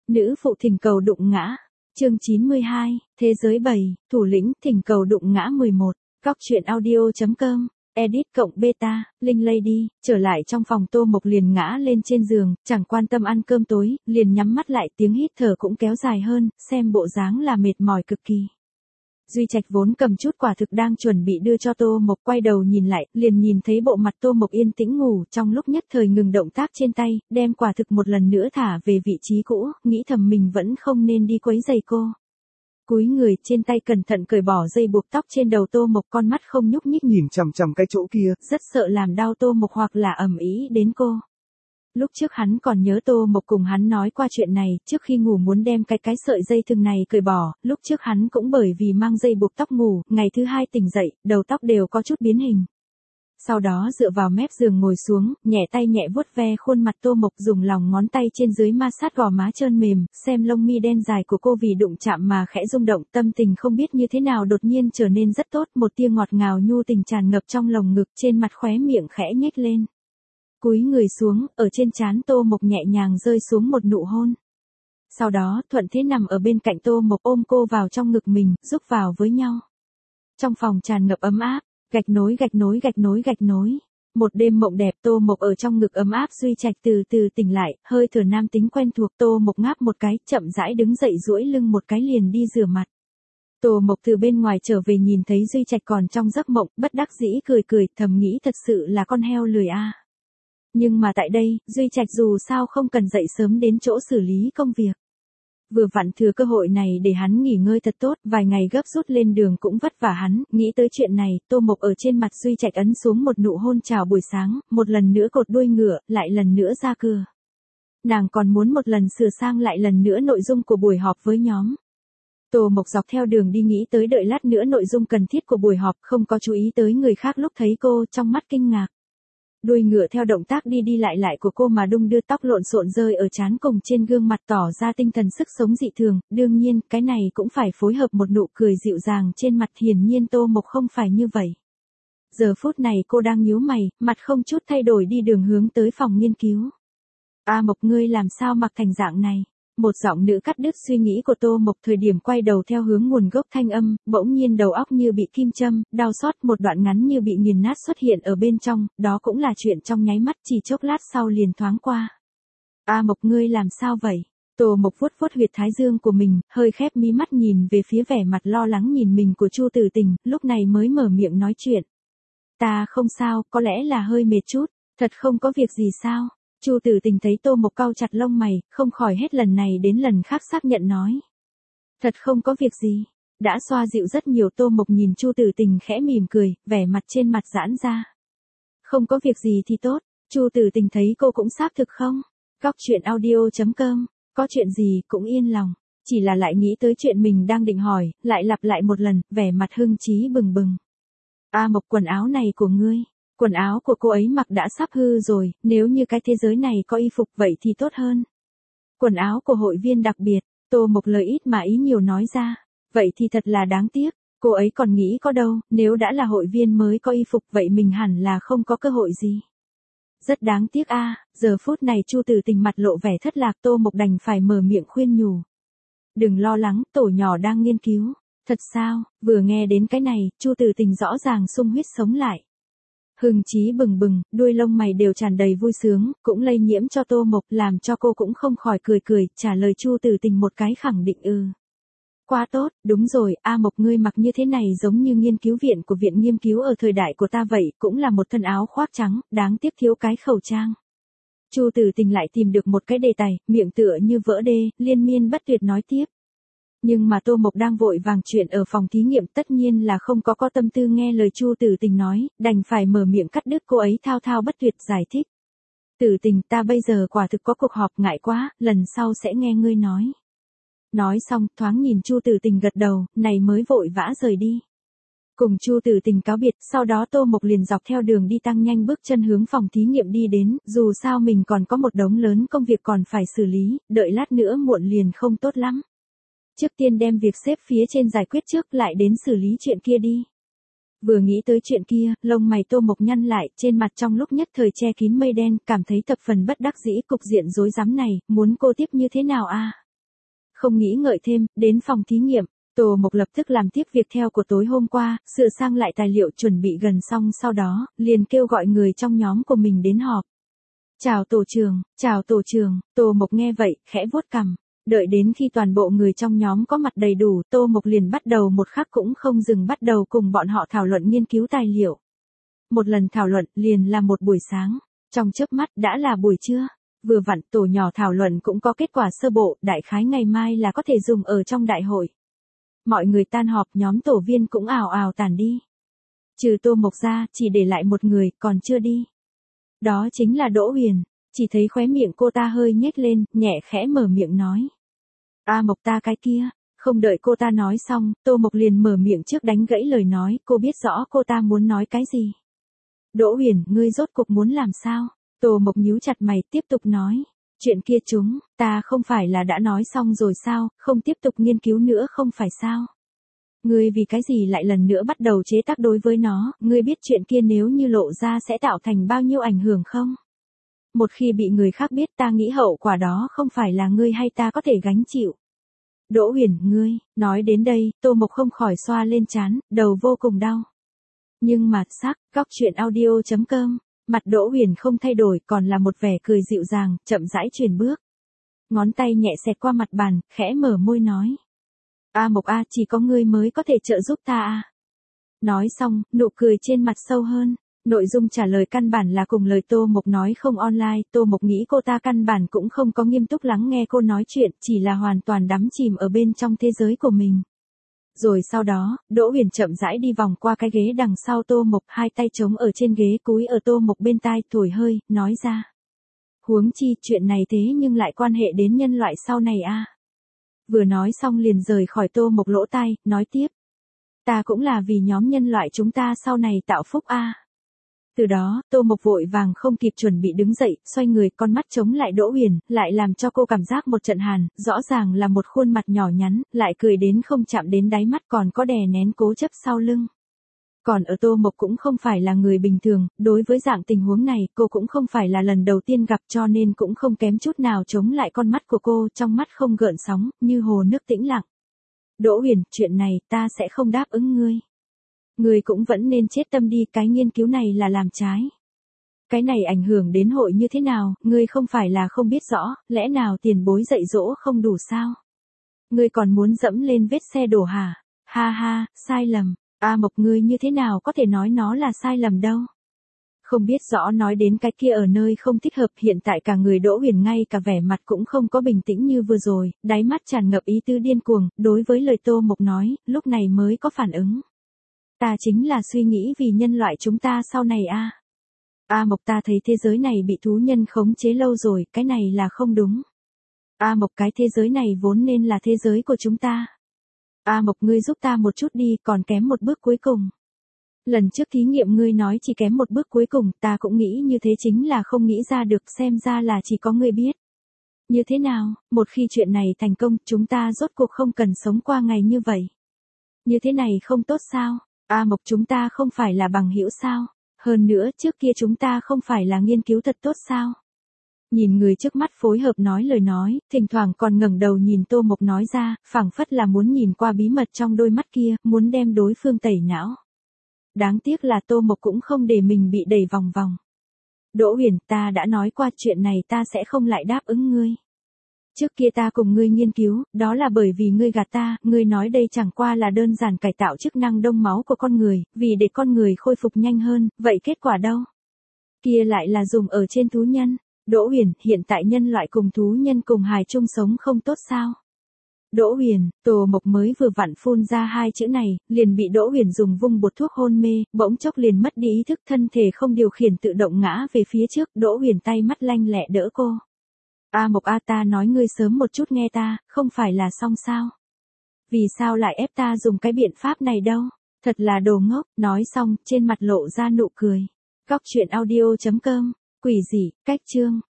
Nữ phụ thỉnh cầu đụng ngã. Chương 92, Thế giới 7, thủ lĩnh thỉnh cầu đụng ngã 11. Góc truyện audio.com. Edit cộng beta, Linh Lady, trở lại trong phòng Tô Mộc liền ngã lên trên giường, chẳng quan tâm ăn cơm tối, liền nhắm mắt lại, tiếng hít thở cũng kéo dài hơn, xem bộ dáng là mệt mỏi cực kỳ. Duy Trạch vốn cầm chút quả thực đang chuẩn bị đưa cho Tô Mộc, quay đầu nhìn lại, liền nhìn thấy bộ mặt Tô Mộc yên tĩnh ngủ, trong lúc nhất thời ngừng động tác trên tay, đem quả thực một lần nữa thả về vị trí cũ, nghĩ thầm mình vẫn không nên đi quấy rầy cô. Cúi người trên tay cẩn thận cởi bỏ dây buộc tóc trên đầu Tô Mộc, con mắt không nhúc nhích nhìn chằm chằm cái chỗ kia, rất sợ làm đau Tô Mộc hoặc là ầm ĩ đến cô. Lúc trước hắn còn nhớ Tô Mộc cùng hắn nói qua chuyện này, trước khi ngủ muốn đem cái sợi dây thừng này cởi bỏ, lúc trước hắn cũng bởi vì mang dây buộc tóc ngủ, ngày thứ hai tỉnh dậy, đầu tóc đều có chút biến hình. Sau đó dựa vào mép giường ngồi xuống, nhẹ tay nhẹ vuốt ve khuôn mặt Tô Mộc, dùng lòng ngón tay trên dưới ma sát gò má trơn mềm, xem lông mi đen dài của cô vì đụng chạm mà khẽ rung động, tâm tình không biết như thế nào đột nhiên trở nên rất tốt, một tia ngọt ngào nhu tình tràn ngập trong lồng ngực, trên mặt khóe miệng khẽ nhếch lên. Cúi người xuống, ở trên trán Tô Mộc nhẹ nhàng rơi xuống một nụ hôn. Sau đó, thuận thế nằm ở bên cạnh Tô Mộc, ôm cô vào trong ngực mình, giúp vào với nhau. Trong phòng tràn ngập ấm áp, gạch nối gạch nối gạch nối gạch nối. Một đêm mộng đẹp, Tô Mộc ở trong ngực ấm áp Duy Trạch từ từ tỉnh lại, hơi thở nam tính quen thuộc, Tô Mộc ngáp một cái, chậm rãi đứng dậy duỗi lưng một cái liền đi rửa mặt. Tô Mộc từ bên ngoài trở về nhìn thấy Duy Trạch còn trong giấc mộng, bất đắc dĩ cười cười, thầm nghĩ thật sự là con heo lười a. Nhưng mà tại đây, Duy Trạch dù sao không cần dậy sớm đến chỗ xử lý công việc. Vừa vặn thừa cơ hội này để hắn nghỉ ngơi thật tốt, vài ngày gấp rút lên đường cũng vất vả hắn, nghĩ tới chuyện này, Tô Mộc ở trên mặt Duy Trạch ấn xuống một nụ hôn chào buổi sáng, một lần nữa cột đuôi ngựa, lại lần nữa ra cửa. Nàng còn muốn một lần sửa sang lại lần nữa nội dung của buổi họp với nhóm. Tô Mộc dọc theo đường đi nghĩ tới đợi lát nữa nội dung cần thiết của buổi họp, không có chú ý tới người khác lúc thấy cô, trong mắt kinh ngạc. Đuôi ngựa theo động tác đi đi lại của cô mà đung đưa, tóc lộn xộn rơi ở trán cùng trên gương mặt tỏ ra tinh thần sức sống dị thường, đương nhiên, cái này cũng phải phối hợp một nụ cười dịu dàng trên mặt, hiển nhiên Tô Mộc không phải như vậy. Giờ phút này cô đang nhíu mày, mặt không chút thay đổi đi đường hướng tới phòng nghiên cứu. A Mộc, ngươi làm sao mặc thành dạng này? Một giọng nữ cắt đứt suy nghĩ của Tô Mộc, thời điểm quay đầu theo hướng nguồn gốc thanh âm, bỗng nhiên đầu óc như bị kim châm, đau xót, một đoạn ngắn như bị nghiền nát xuất hiện ở bên trong, đó cũng là chuyện trong nháy mắt, chỉ chốc lát sau liền thoáng qua. A Mộc, ngươi làm sao vậy? Tô Mộc vuốt vuốt huyệt thái dương của mình, hơi khép mí mắt nhìn về phía vẻ mặt lo lắng nhìn mình của Chu Tử Tình, lúc này mới mở miệng nói chuyện. Ta không sao, có lẽ là hơi mệt chút, thật không có việc gì sao? Chu Tử Tình thấy Tô Mộc cau chặt lông mày, không khỏi hết lần này đến lần khác xác nhận nói. Thật không có việc gì. Đã xoa dịu rất nhiều, Tô Mộc nhìn Chu Tử Tình khẽ mỉm cười, vẻ mặt trên mặt giãn ra. Không có việc gì thì tốt. Chu Tử Tình thấy cô cũng xác thực không? Góc truyện audio.com, có chuyện gì cũng yên lòng. Chỉ là lại nghĩ tới chuyện mình đang định hỏi, lại lặp lại một lần, vẻ mặt hưng trí bừng bừng. A Mộc, quần áo này của ngươi. Quần áo của cô ấy mặc đã sắp hư rồi, nếu như cái thế giới này có y phục vậy thì tốt hơn. Quần áo của hội viên đặc biệt, Tô Mộc lời ít mà ý nhiều nói ra. Vậy thì thật là đáng tiếc, cô ấy còn nghĩ có đâu, nếu đã là hội viên mới có y phục vậy mình hẳn là không có cơ hội gì. Rất đáng tiếc a. Giờ phút này Chu Tử Tình mặt lộ vẻ thất lạc, Tô Mộc đành phải mở miệng khuyên nhủ. Đừng lo lắng, tổ nhỏ đang nghiên cứu. Thật sao? Vừa nghe đến cái này, Chu Tử Tình rõ ràng sung huyết sống lại. Hưng trí bừng bừng, đuôi lông mày đều tràn đầy vui sướng, cũng lây nhiễm cho Tô Mộc, làm cho cô cũng không khỏi cười cười, trả lời Chu Tử Tình một cái khẳng định Quá tốt, đúng rồi, A Mộc, ngươi mặc như thế này giống như nghiên cứu viện của viện nghiên cứu ở thời đại của ta vậy, cũng là một thân áo khoác trắng, đáng tiếc thiếu cái khẩu trang. Chu Tử Tình lại tìm được một cái đề tài, miệng tựa như vỡ đê, liên miên bất tuyệt nói tiếp. Nhưng mà Tô Mộc đang vội vàng chuyện ở phòng thí nghiệm, tất nhiên là không có tâm tư nghe lời Chu Tử Tình nói, đành phải mở miệng cắt đứt cô ấy thao thao bất tuyệt giải thích. Tử Tình, ta bây giờ quả thực có cuộc họp, ngại quá, lần sau sẽ nghe ngươi nói. Nói xong, thoáng nhìn Chu Tử Tình gật đầu, này mới vội vã rời đi. Cùng Chu Tử Tình cáo biệt, sau đó Tô Mộc liền dọc theo đường đi tăng nhanh bước chân hướng phòng thí nghiệm đi đến, dù sao mình còn có một đống lớn công việc còn phải xử lý, đợi lát nữa muộn liền không tốt lắm. Trước tiên đem việc xếp phía trên giải quyết trước, lại đến xử lý chuyện kia đi. Vừa nghĩ tới chuyện kia, lông mày Tô Mộc nhăn lại, trên mặt trong lúc nhất thời che kín mây đen, cảm thấy thập phần bất đắc dĩ, cục diện rối rắm này, muốn cô tiếp như thế nào a? Không nghĩ ngợi thêm, đến phòng thí nghiệm, Tô Mộc lập tức làm tiếp việc theo của tối hôm qua, sửa sang lại tài liệu chuẩn bị gần xong, sau đó, liền kêu gọi người trong nhóm của mình đến họp. Chào tổ trưởng, Tô Mộc nghe vậy, khẽ vuốt cằm. Đợi đến khi toàn bộ người trong nhóm có mặt đầy đủ, Tô Mộc liền bắt đầu một khắc cũng không dừng bắt đầu cùng bọn họ thảo luận nghiên cứu tài liệu. Một lần thảo luận liền là một buổi sáng, trong chớp mắt đã là buổi trưa. Vừa vặn tổ nhỏ thảo luận cũng có kết quả sơ bộ, đại khái ngày mai là có thể dùng ở trong đại hội. Mọi người tan họp, nhóm tổ viên cũng ào ào tản đi. Trừ Tô Mộc ra, chỉ để lại một người, còn chưa đi. Đó chính là Đỗ Huyền, chỉ thấy khóe miệng cô ta hơi nhếch lên, nhẹ khẽ mở miệng nói. A Mộc ta cái kia, không đợi cô ta nói xong, Tô Mộc liền mở miệng trước đánh gãy lời nói, cô biết rõ cô ta muốn nói cái gì. Đỗ Huyền, ngươi rốt cuộc muốn làm sao? Tô Mộc nhíu chặt mày tiếp tục nói. Chuyện kia ta không phải là đã nói xong rồi sao, không tiếp tục nghiên cứu nữa không phải sao? Ngươi vì cái gì lại lần nữa bắt đầu chế tác đối với nó, ngươi biết chuyện kia nếu như lộ ra sẽ tạo thành bao nhiêu ảnh hưởng không? Một khi bị người khác biết ta nghĩ hậu quả đó không phải là ngươi hay ta có thể gánh chịu. Đỗ Huyền, ngươi, nói đến đây, Tô Mộc không khỏi xoa lên trán, đầu vô cùng đau. Nhưng mà, góc chuyện audio.com, mặt Đỗ Huyền không thay đổi còn là một vẻ cười dịu dàng, chậm rãi chuyển bước. Ngón tay nhẹ xẹt qua mặt bàn, khẽ mở môi nói. A Mộc A, chỉ có ngươi mới có thể trợ giúp ta a. Nói xong, nụ cười trên mặt sâu hơn. Nội dung trả lời căn bản là cùng lời Tô Mộc nói không online, Tô Mộc nghĩ cô ta căn bản cũng không có nghiêm túc lắng nghe cô nói chuyện, chỉ là hoàn toàn đắm chìm ở bên trong thế giới của mình. Rồi sau đó, Đỗ Huyền chậm rãi đi vòng qua cái ghế đằng sau Tô Mộc, hai tay chống ở trên ghế cúi ở Tô Mộc bên tai thổi hơi, nói ra. Huống chi, chuyện này thế nhưng lại quan hệ đến nhân loại sau này a. Vừa nói xong liền rời khỏi Tô Mộc lỗ tai, nói tiếp. Ta cũng là vì nhóm nhân loại chúng ta sau này tạo phúc a. Từ đó, Tô Mộc vội vàng không kịp chuẩn bị đứng dậy, xoay người, con mắt chống lại Đỗ Huyền, lại làm cho cô cảm giác một trận hàn, rõ ràng là một khuôn mặt nhỏ nhắn, lại cười đến không chạm đến đáy mắt còn có đè nén cố chấp sau lưng. Còn ở Tô Mộc cũng không phải là người bình thường, đối với dạng tình huống này, cô cũng không phải là lần đầu tiên gặp cho nên cũng không kém chút nào chống lại con mắt của cô, trong mắt không gợn sóng, như hồ nước tĩnh lặng. Đỗ Huyền, chuyện này, ta sẽ không đáp ứng ngươi. Ngươi cũng vẫn nên chết tâm đi, cái nghiên cứu này là làm trái. Cái này ảnh hưởng đến hội như thế nào, ngươi không phải là không biết rõ, lẽ nào tiền bối dạy dỗ không đủ sao? Ngươi còn muốn dẫm lên vết xe đổ hả? Ha ha, sai lầm. A Mộc, ngươi như thế nào có thể nói nó là sai lầm đâu? Không biết rõ nói đến cái kia ở nơi không thích hợp, hiện tại cả người Đỗ Huyền ngay cả vẻ mặt cũng không có bình tĩnh như vừa rồi, đáy mắt tràn ngập ý tứ điên cuồng, đối với lời Tô Mộc nói, lúc này mới có phản ứng. Ta chính là suy nghĩ vì nhân loại chúng ta sau này a. A Mộc, ta thấy thế giới này bị thú nhân khống chế lâu rồi, cái này là không đúng. A Mộc, cái thế giới này vốn nên là thế giới của chúng ta. A Mộc, ngươi giúp ta một chút đi, còn kém một bước cuối cùng. Lần trước thí nghiệm ngươi nói chỉ kém một bước cuối cùng, ta cũng nghĩ như thế chính là không nghĩ ra được, xem ra là chỉ có ngươi biết. Như thế nào, một khi chuyện này thành công, chúng ta rốt cuộc không cần sống qua ngày như vậy. Như thế này không tốt sao? A Mộc, chúng ta không phải là bằng hữu sao? Hơn nữa, trước kia chúng ta không phải là nghiên cứu thật tốt sao? Nhìn người trước mắt phối hợp nói lời nói, thỉnh thoảng còn ngẩng đầu nhìn Tô Mộc nói ra, phảng phất là muốn nhìn qua bí mật trong đôi mắt kia, muốn đem đối phương tẩy não. Đáng tiếc là Tô Mộc cũng không để mình bị đẩy vòng vòng. Đỗ Huyền, ta đã nói qua chuyện này ta sẽ không lại đáp ứng ngươi. Trước kia ta cùng ngươi nghiên cứu, đó là bởi vì ngươi gạt ta, ngươi nói đây chẳng qua là đơn giản cải tạo chức năng đông máu của con người, vì để con người khôi phục nhanh hơn, vậy kết quả đâu? Kia lại là dùng ở trên thú nhân. Đỗ Huyền, hiện tại nhân loại cùng thú nhân cùng hài chung sống không tốt sao? Đỗ Huyền, Tô Mộc mới vừa vặn phun ra hai chữ này, liền bị Đỗ Huyền dùng vung bột thuốc hôn mê, bỗng chốc liền mất đi ý thức, thân thể không điều khiển tự động ngã về phía trước, Đỗ Huyền tay mắt lanh lẹ đỡ cô. A Mộc A, ta nói ngươi sớm một chút nghe ta, không phải là xong sao? Vì sao lại ép ta dùng cái biện pháp này đâu? Thật là đồ ngốc, nói xong, trên mặt lộ ra nụ cười. Góc chuyện audio.com, quỷ dị, cách chương.